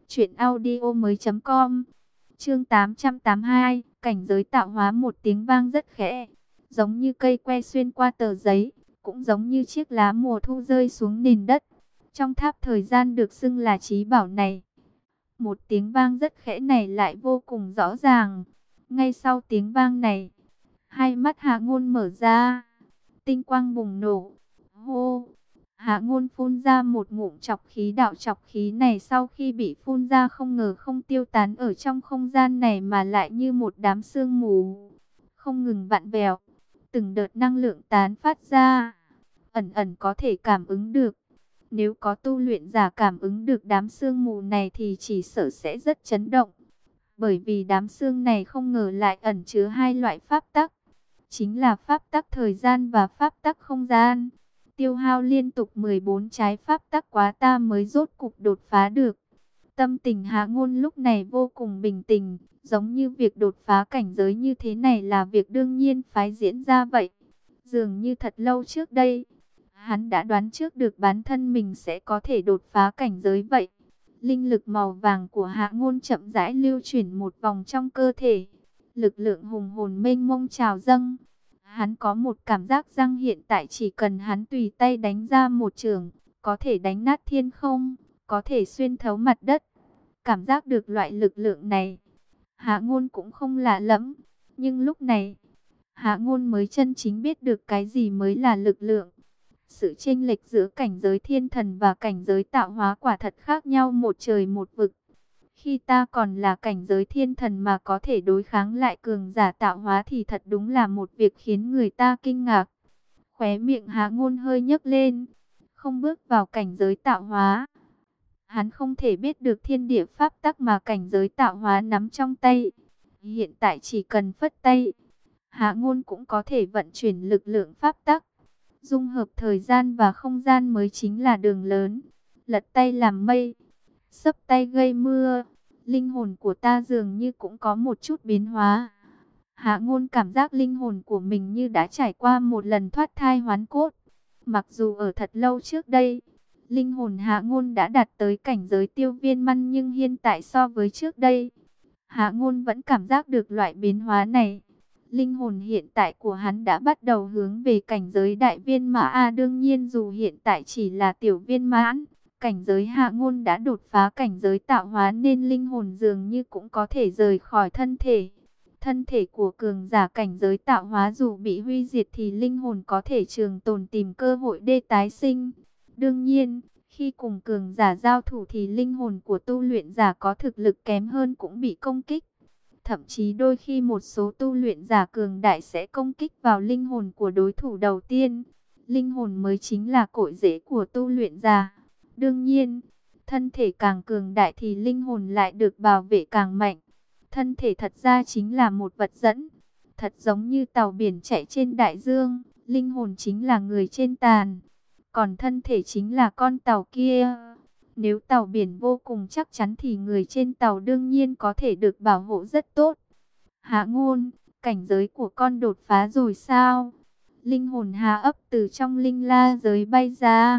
Chuyện audio mới.com. Chương 882, cảnh giới tạo hóa. Một tiếng vang rất khẽ, giống như cây que xuyên qua tờ giấy, cũng giống như chiếc lá mùa thu rơi xuống nền đất. Trong tháp thời gian được xưng là trí bảo này, một tiếng vang rất khẽ này lại vô cùng rõ ràng. Ngay sau tiếng vang này, hai mắt Hạ Ngôn mở ra, tinh quang bùng nổ. Hô! Hạ Ngôn phun ra một ngụm trọc khí. Đạo trọc khí này sau khi bị phun ra không ngờ không tiêu tán ở trong không gian này mà lại như một đám sương mù, không ngừng vặn vẹo, từng đợt năng lượng tán phát ra, ẩn ẩn có thể cảm ứng được. Nếu có tu luyện giả cảm ứng được đám sương mù này thì chỉ sợ sẽ rất chấn động. Bởi vì đám sương này không ngờ lại ẩn chứa hai loại pháp tắc, chính là pháp tắc thời gian và pháp tắc không gian. Tiêu hao liên tục 14 trái pháp tắc quá ta mới rốt cục đột phá được. Tâm tình Hạ Ngôn lúc này vô cùng bình tĩnh, giống như việc đột phá cảnh giới như thế này là việc đương nhiên phải diễn ra vậy. Dường như thật lâu trước đây, hắn đã đoán trước được bản thân mình sẽ có thể đột phá cảnh giới vậy. Linh lực màu vàng của Hạ Ngôn chậm rãi lưu chuyển một vòng trong cơ thể. Lực lượng hùng hồn mênh mông trào dâng. Hắn có một cảm giác rằng hiện tại chỉ cần hắn tùy tay đánh ra một chưởng, có thể đánh nát thiên không, có thể xuyên thấu mặt đất. Cảm giác được loại lực lượng này, Hạ Ngôn cũng không lạ lẫm. Nhưng lúc này, Hạ Ngôn mới chân chính biết được cái gì mới là lực lượng. Sự chênh lệch giữa cảnh giới thiên thần và cảnh giới tạo hóa quả thật khác nhau một trời một vực. Khi ta còn là cảnh giới thiên thần mà có thể đối kháng lại cường giả tạo hóa thì thật đúng là một việc khiến người ta kinh ngạc. Khóe miệng Hạ Ngôn hơi nhếch lên. Không bước vào cảnh giới tạo hóa, hắn không thể biết được thiên địa pháp tắc mà cảnh giới tạo hóa nắm trong tay. Hiện tại chỉ cần phất tay, Hạ Ngôn cũng có thể vận chuyển lực lượng pháp tắc. Dung hợp thời gian và không gian mới chính là đường lớn. Lật tay làm mây, xấp tay gây mưa. Linh hồn của ta dường như cũng có một chút biến hóa. Hạ Ngôn cảm giác linh hồn của mình như đã trải qua một lần thoát thai hoán cốt. Mặc dù ở thật lâu trước đây, linh hồn Hạ Ngôn đã đạt tới cảnh giới tiêu viên măn, nhưng hiện tại so với trước đây, Hạ Ngôn vẫn cảm giác được loại biến hóa này. Linh hồn hiện tại của hắn đã bắt đầu hướng về cảnh giới đại viên mãn. Đương nhiên dù hiện tại chỉ là tiểu viên mãn, cảnh giới Hạ Ngôn đã đột phá cảnh giới tạo hóa nên linh hồn dường như cũng có thể rời khỏi thân thể. Thân thể của cường giả cảnh giới tạo hóa dù bị hủy diệt thì linh hồn có thể trường tồn, tìm cơ hội để tái sinh. Đương nhiên, khi cùng cường giả giao thủ thì linh hồn của tu luyện giả có thực lực kém hơn cũng bị công kích. Thậm chí đôi khi một số tu luyện giả cường đại sẽ công kích vào linh hồn của đối thủ đầu tiên. Linh hồn mới chính là cội rễ của tu luyện giả. Đương nhiên, thân thể càng cường đại thì linh hồn lại được bảo vệ càng mạnh. Thân thể thật ra chính là một vật dẫn. Thật giống như tàu biển chạy trên đại dương, linh hồn chính là người trên tàn. Còn thân thể chính là con tàu kia. Nếu tàu biển vô cùng chắc chắn thì người trên tàu đương nhiên có thể được bảo hộ rất tốt. Hạ Ngôn, cảnh giới của con đột phá rồi sao? Linh hồn Hạ Ấp từ trong linh la giới bay ra,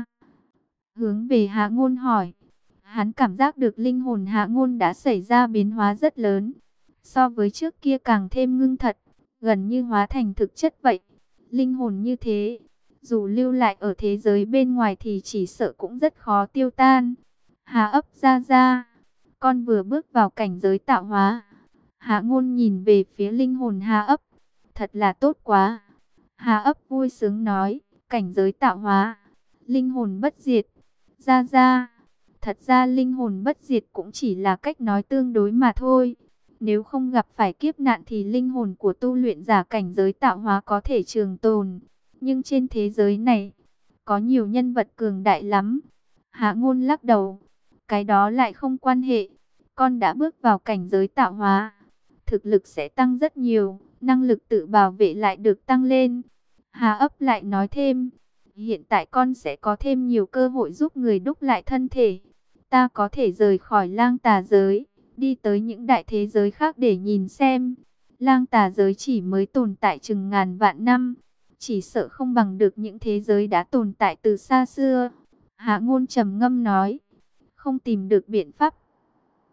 hướng về Hạ Ngôn hỏi. Hắn cảm giác được linh hồn Hạ Ngôn đã xảy ra biến hóa rất lớn. So với trước kia càng thêm ngưng thật, gần như hóa thành thực chất vậy. Linh hồn như thế, dù lưu lại ở thế giới bên ngoài thì chỉ sợ cũng rất khó tiêu tan. Hạ Ấp ra, con vừa bước vào cảnh giới tạo hóa. Hạ Ngôn nhìn về phía linh hồn Hạ Ấp. Thật là tốt quá. Hạ Ấp vui sướng nói, cảnh giới tạo hóa, linh hồn bất diệt. Ra, thật ra linh hồn bất diệt cũng chỉ là cách nói tương đối mà thôi. Nếu không gặp phải kiếp nạn thì linh hồn của tu luyện giả cảnh giới tạo hóa có thể trường tồn. Nhưng trên thế giới này, có nhiều nhân vật cường đại lắm. Hạ Ngôn lắc đầu, cái đó lại không quan hệ. Con đã bước vào cảnh giới tạo hóa, thực lực sẽ tăng rất nhiều, năng lực tự bảo vệ lại được tăng lên. Hạ Ấp lại nói thêm, hiện tại con sẽ có thêm nhiều cơ hội giúp người đúc lại thân thể. Ta có thể rời khỏi lang tà giới, đi tới những đại thế giới khác để nhìn xem. Lang tà giới chỉ mới tồn tại chừng ngàn vạn năm, chỉ sợ không bằng được những thế giới đã tồn tại từ xa xưa. Hạ Ngôn trầm ngâm nói, không tìm được biện pháp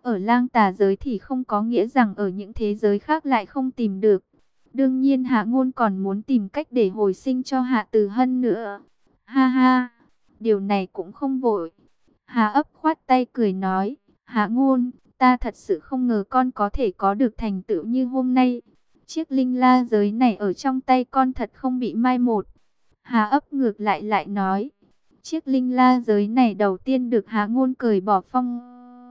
ở lang tà giới thì không có nghĩa rằng ở những thế giới khác lại không tìm được. Đương nhiên Hạ Ngôn còn muốn tìm cách để hồi sinh cho Hạ Từ Hân nữa. Ha ha, điều này cũng không vội. Hạ Ấp khoát tay cười nói, Hạ Ngôn, ta thật sự không ngờ con có thể có được thành tựu như hôm nay. Chiếc linh la giới này ở trong tay con thật không bị mai một. Hạ Ấp ngược lại nói, chiếc linh la giới này đầu tiên được Hạ Ngôn cởi bỏ phong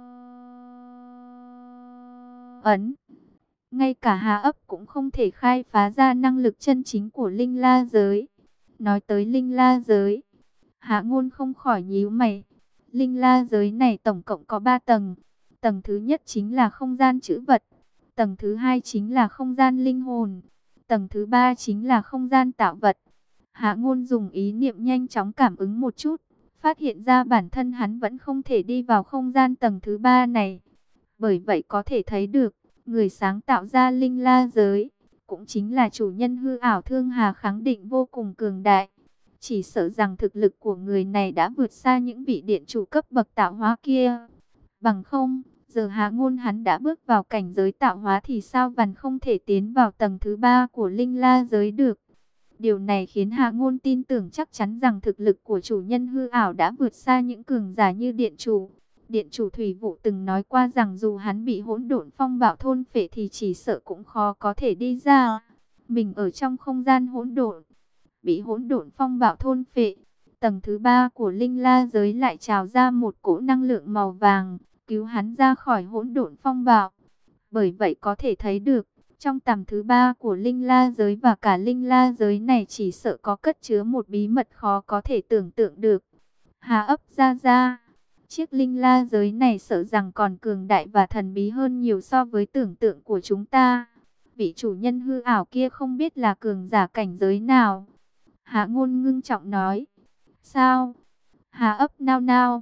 ấn. Ngay cả Hạ Ấp cũng không thể khai phá ra năng lực chân chính của linh la giới. Nói tới linh la giới, Hạ Ngôn không khỏi nhíu mày. Linh la giới này tổng cộng có 3 tầng. Tầng thứ nhất chính là không gian trữ vật. Tầng thứ hai chính là không gian linh hồn. Tầng thứ ba chính là không gian tạo vật. Hạ Ngôn dùng ý niệm nhanh chóng cảm ứng một chút, phát hiện ra bản thân hắn vẫn không thể đi vào không gian tầng thứ ba này. Bởi vậy có thể thấy được, người sáng tạo ra linh la giới, cũng chính là chủ nhân hư ảo Thương Hà khẳng định vô cùng cường đại. Chỉ sợ rằng thực lực của người này đã vượt xa những vị điện chủ cấp bậc tạo hóa kia. Bằng không, giờ Hạ Ngôn hắn đã bước vào cảnh giới tạo hóa thì sao vẫn không thể tiến vào tầng thứ ba của linh la giới được. Điều này khiến Hạ Ngôn tin tưởng chắc chắn rằng thực lực của chủ nhân hư ảo đã vượt xa những cường giả như điện chủ. Điện chủ Thủy Vụ từng nói qua rằng dù hắn bị hỗn độn phong bạo thôn phệ thì chỉ sợ cũng khó có thể đi ra. Mình ở trong không gian hỗn độn, bị hỗn độn phong bạo thôn phệ. Tầng thứ ba của linh la giới lại trào ra một cỗ năng lượng màu vàng, cứu hắn ra khỏi hỗn độn phong bạo. Bởi vậy có thể thấy được, trong tầng thứ ba của linh la giới và cả linh la giới này chỉ sợ có cất chứa một bí mật khó có thể tưởng tượng được. Hà Ấp ra, chiếc linh la giới này sợ rằng còn cường đại và thần bí hơn nhiều so với tưởng tượng của chúng ta. Vị chủ nhân hư ảo kia không biết là cường giả cảnh giới nào. Hạ Ngôn ngưng trọng nói. Sao? Hà Ấp nao nao.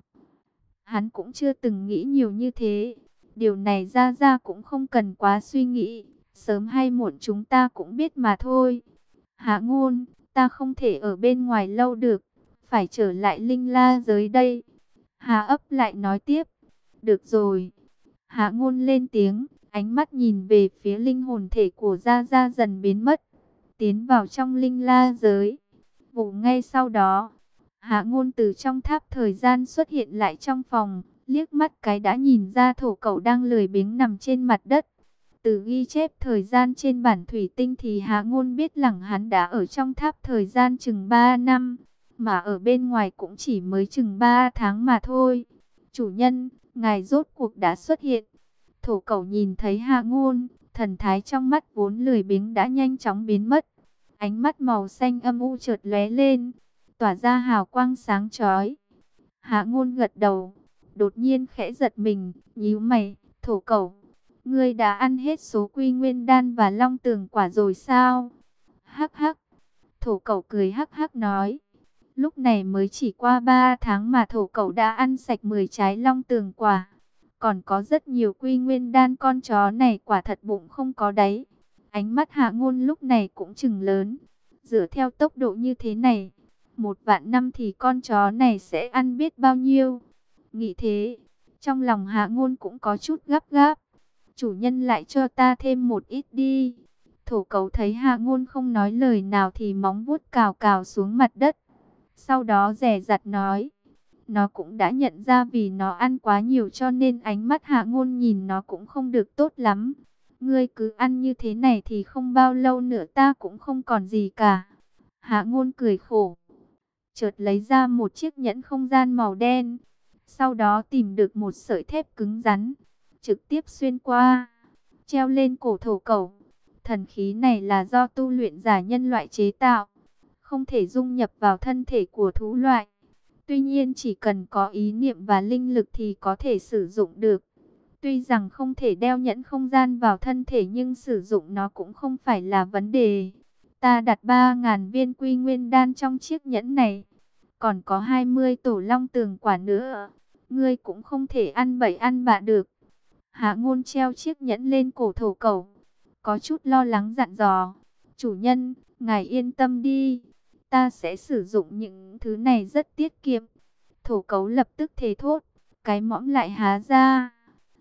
Hắn cũng chưa từng nghĩ nhiều như thế. Điều này ra cũng không cần quá suy nghĩ. Sớm hay muộn chúng ta cũng biết mà thôi. Hạ Ngôn, ta không thể ở bên ngoài lâu được. Phải trở lại linh la giới đây. Hà Ấp lại nói tiếp. Được rồi. Hạ Ngôn lên tiếng. Ánh mắt nhìn về phía linh hồn thể của Gia Gia dần biến mất. Tiến vào trong linh la giới. Vụ ngay sau đó, Hạ Ngôn từ trong tháp thời gian xuất hiện lại trong phòng, liếc mắt cái đã nhìn ra Thổ Cẩu đang lười biếng nằm trên mặt đất. Từ ghi chép thời gian trên bản thủy tinh thì Hạ Ngôn biết rằng hắn đã ở trong tháp thời gian chừng 3 năm, mà ở bên ngoài cũng chỉ mới chừng 3 tháng mà thôi. Chủ nhân, ngài rốt cuộc đã xuất hiện. Thổ Cẩu nhìn thấy Hạ Ngôn, thần thái trong mắt vốn lười biếng đã nhanh chóng biến mất. Ánh mắt màu xanh âm u chợt lóe lên, tỏa ra hào quang sáng chói. Hạ Ngôn gật đầu, đột nhiên khẽ giật mình, nhíu mày, Thổ Cẩu, ngươi đã ăn hết số Quy Nguyên đan và Long Tường quả rồi sao? Hắc hắc. Thổ Cẩu cười hắc hắc nói, lúc này mới chỉ qua 3 tháng mà Thổ Cẩu đã ăn sạch 10 trái Long Tường quả. Còn có rất nhiều Quy Nguyên đan, con chó này quả thật bụng không có đáy. Ánh mắt Hạ Ngôn lúc này cũng chừng lớn. Dựa theo tốc độ như thế này, 1.000.000 năm thì con chó này sẽ ăn biết bao nhiêu. Nghĩ thế, trong lòng Hạ Ngôn cũng có chút gấp gáp. Chủ nhân lại cho ta thêm một ít đi. Thổ Cẩu thấy Hạ Ngôn không nói lời nào thì móng vuốt cào cào xuống mặt đất. Sau đó dè dặt nói, nó cũng đã nhận ra vì nó ăn quá nhiều cho nên ánh mắt Hạ Ngôn nhìn nó cũng không được tốt lắm. Ngươi cứ ăn như thế này thì không bao lâu nữa ta cũng không còn gì cả. Hạ Ngôn cười khổ, chợt lấy ra một chiếc nhẫn không gian màu đen. Sau đó tìm được một sợi thép cứng rắn, trực tiếp xuyên qua, treo lên cổ Thổ Cẩu. Thần khí này là do tu luyện giả nhân loại chế tạo, không thể dung nhập vào thân thể của thú loại. Tuy nhiên chỉ cần có ý niệm và linh lực thì có thể sử dụng được. Tuy rằng không thể đeo nhẫn không gian vào thân thể nhưng sử dụng nó cũng không phải là vấn đề. Ta đặt 3.000 viên Quy Nguyên đan trong chiếc nhẫn này. Còn có 20 tổ Long Tường quả nữa. Ngươi cũng không thể ăn bậy ăn bạ được. Hạ Ngôn treo chiếc nhẫn lên cổ Thổ Cẩu, có chút lo lắng dặn dò. Chủ nhân, ngài yên tâm đi. Ta sẽ sử dụng những thứ này rất tiết kiệm. Thổ Cẩu lập tức thề thốt, cái mõm lại há ra.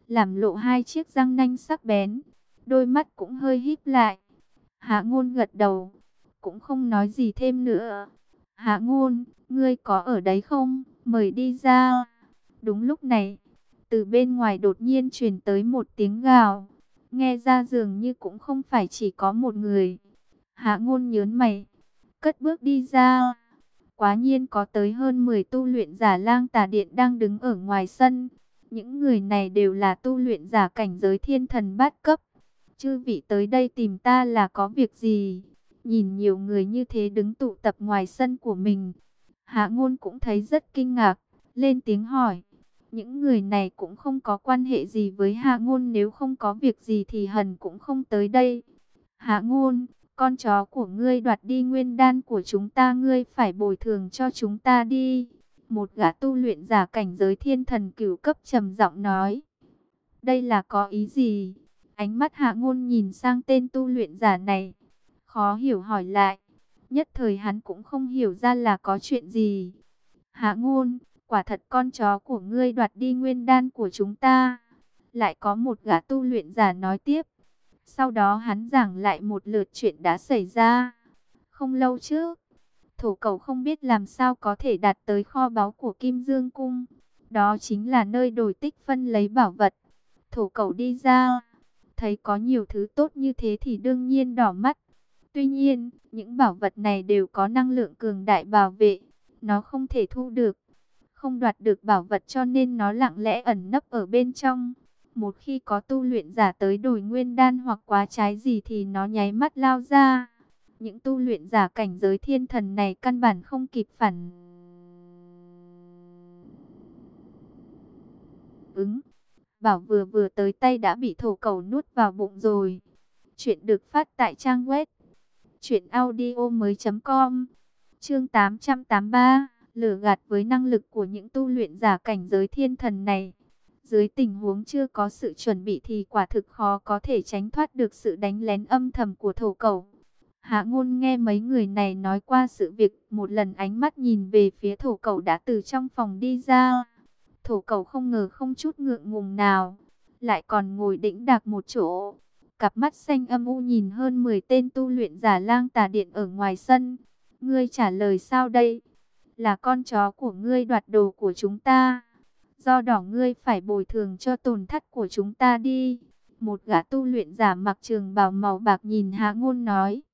làm lộ hai chiếc răng nanh sắc bén, đôi mắt cũng hơi híp lại. Hạ Ngôn gật đầu, cũng không nói gì thêm nữa. Hạ Ngôn, ngươi có ở đấy không? Mời đi ra. Đúng lúc này, từ bên ngoài đột nhiên truyền tới một tiếng gào. Nghe ra dường như cũng không phải chỉ có một người. Hạ Ngôn nhớn mày, cất bước đi ra. Quá nhiên có tới hơn 10 tu luyện giả Lang Tà Điện đang đứng ở ngoài sân. Những người này đều là tu luyện giả cảnh giới thiên thần bát cấp. Chư vị tới đây tìm ta là có việc gì? Nhìn nhiều người như thế đứng tụ tập ngoài sân của mình, Hạ Ngôn cũng thấy rất kinh ngạc, lên tiếng hỏi. Những người này cũng không có quan hệ gì với Hạ Ngôn, nếu không có việc gì thì hẳn cũng không tới đây. Hạ Ngôn, con chó của ngươi đoạt đi nguyên đan của chúng ta, ngươi phải bồi thường cho chúng ta đi. Một gã tu luyện giả cảnh giới thiên thần cửu cấp trầm giọng nói. Đây là có ý gì? Ánh mắt Hạ Ngôn nhìn sang tên tu luyện giả này, khó hiểu hỏi lại. Nhất thời hắn cũng không hiểu ra là có chuyện gì. Hạ Ngôn, quả thật con chó của ngươi đoạt đi nguyên đan của chúng ta. Lại có một gã tu luyện giả nói tiếp. Sau đó hắn giảng lại một lượt chuyện đã xảy ra. Không lâu trước, Thổ Cẩu không biết làm sao có thể đạt tới kho báu của Kim Dương Cung. Đó chính là nơi đổi tích phân lấy bảo vật. Thổ Cẩu đi ra, thấy có nhiều thứ tốt như thế thì đương nhiên đỏ mắt. Tuy nhiên, những bảo vật này đều có năng lượng cường đại bảo vệ. Nó không thể thu được, không đoạt được bảo vật, cho nên nó lặng lẽ ẩn nấp ở bên trong. Một khi có tu luyện giả tới đổi nguyên đan hoặc quá trái gì thì nó nháy mắt lao ra. Những tu luyện giả cảnh giới thiên thần này căn bản không kịp phản ứng. Bảo vừa vừa tới tay đã bị Thổ Cẩu nuốt vào bụng rồi. Chuyện được phát tại trang web truyệnaudiomoi.com. Chương 883, lừa gạt. Với năng lực của những tu luyện giả cảnh giới thiên thần này, dưới tình huống chưa có sự chuẩn bị thì quả thực khó có thể tránh thoát được sự đánh lén âm thầm của Thổ Cẩu. Hạ Ngôn nghe mấy người này nói qua sự việc, một lần ánh mắt nhìn về phía Thổ Cẩu đã từ trong phòng đi ra. Thổ Cẩu không ngờ không chút ngượng ngùng nào, lại còn ngồi đĩnh đạc một chỗ. Cặp mắt xanh âm u nhìn hơn 10 tên tu luyện giả Lang Tà Điện ở ngoài sân. Ngươi trả lời sao đây? Là con chó của ngươi đoạt đồ của chúng ta. Do đó ngươi phải bồi thường cho tổn thất của chúng ta đi. Một gã tu luyện giả mặc trường bào màu bạc nhìn Hạ Ngôn nói.